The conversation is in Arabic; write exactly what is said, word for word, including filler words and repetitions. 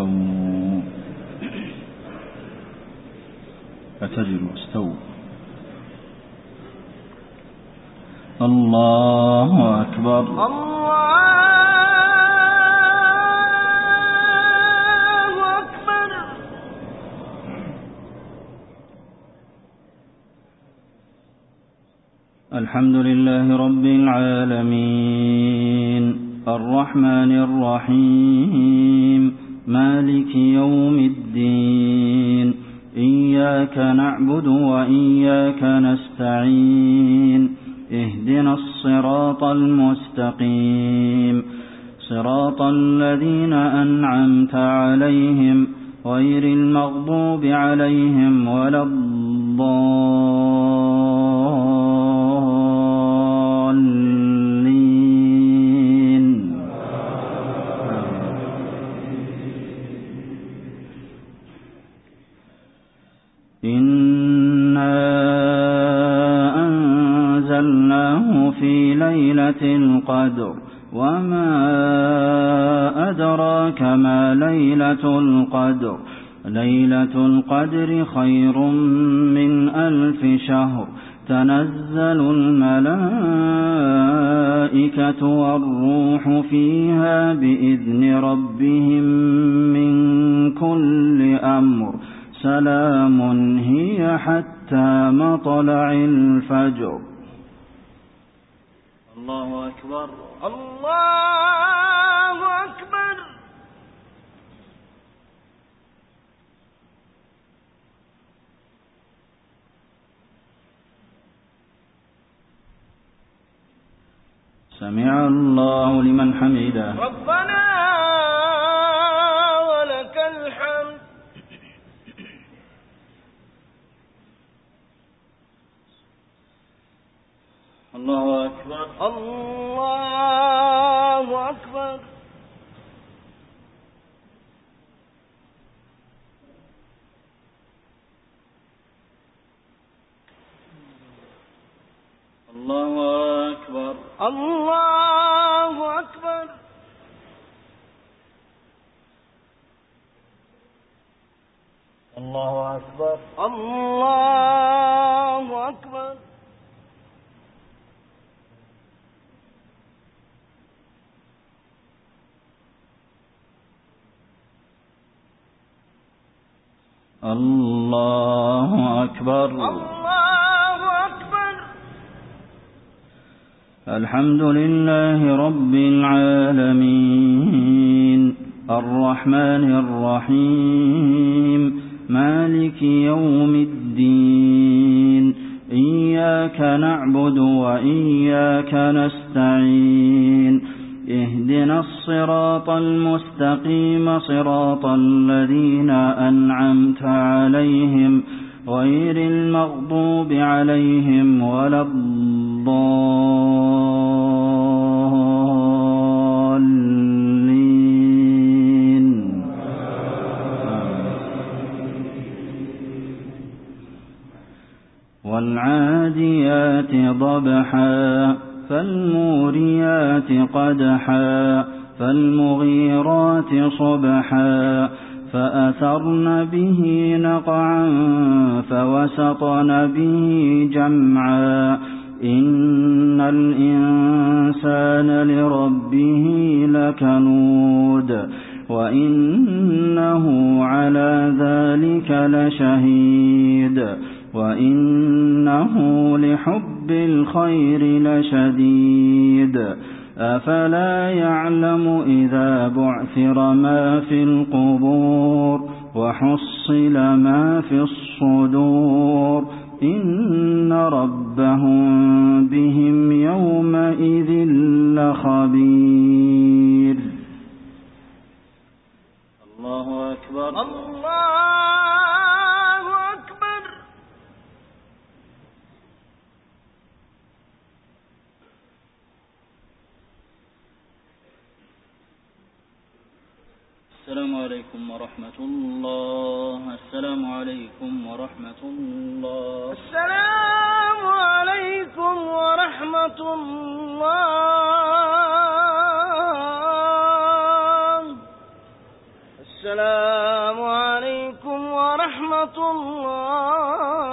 واستووا اعتدلوا استووا. الله أكبر. الله أكبر. الحمد لله رب العالمين الرحمن الرحيم مالك يوم الدين إياك نعبد وإياك نستعين اهدنا الصراط المستقيم صراط الذين أنعمت عليهم غير المغضوب عليهم ولا الضالين. إنا أنزلناه في ليلة القدر وما أدراك ما ليلة القدر ليلة القدر خير من ألف شهر تنزل الملائكة والروح فيها بإذن ربهم من كل أمر سلام هي حتى مطلع الفجر. الله أكبر. الله أكبر. سمع الله لمن حمده. ربنا ولك الحمد. الله أكبر. الله أكبر. الله أكبر. الله أكبر. الله أكبر. الله أكبر. الله أكبر. الله أكبر. الحمد لله رب العالمين الرحمن الرحيم مالك يوم الدين إياك نعبد وإياك نستعين اهدنا الصراط المستقيم صراط الذين أنعمت عليهم غير المغضوب عليهم ولا الضالين. والعاديات ضبحا فالموريات قدحا فالمغيرات صبحا فأثرن به نقعا فوسطن به جمعا إن الإنسان لربه لكنود وإنه على ذلك لشهيد وإنه لحب الخير لشديد أفلا يعلم إذا بعثر ما في القبور وحصل ما في الصدور إن ربهم بهم يومئذ لخبير. الله أكبر. الله أكبر. السلام عليكم ورحمة الله. السلام عليكم ورحمة الله. السلام عليكم ورحمة الله. السلام عليكم ورحمة الله